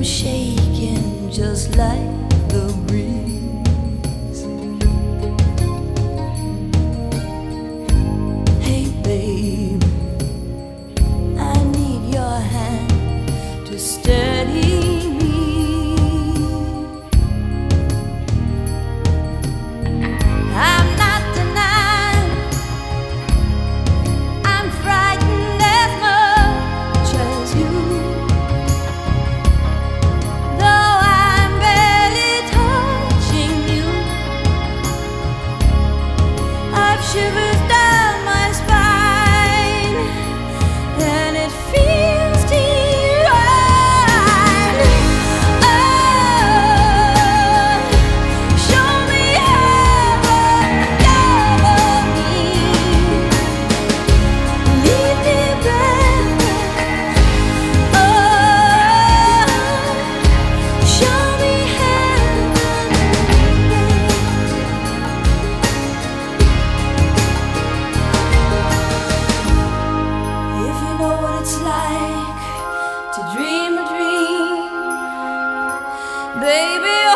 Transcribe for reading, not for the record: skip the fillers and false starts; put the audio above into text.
shaking just like the breeze. Hey babe, I need your hand to steady me. I'm not denying I'm frightened as much as you. Shivers down my spine, and it feels divine. Oh, show me heaven, love me, leave me breathless. Oh, show me like to dream a dream, baby.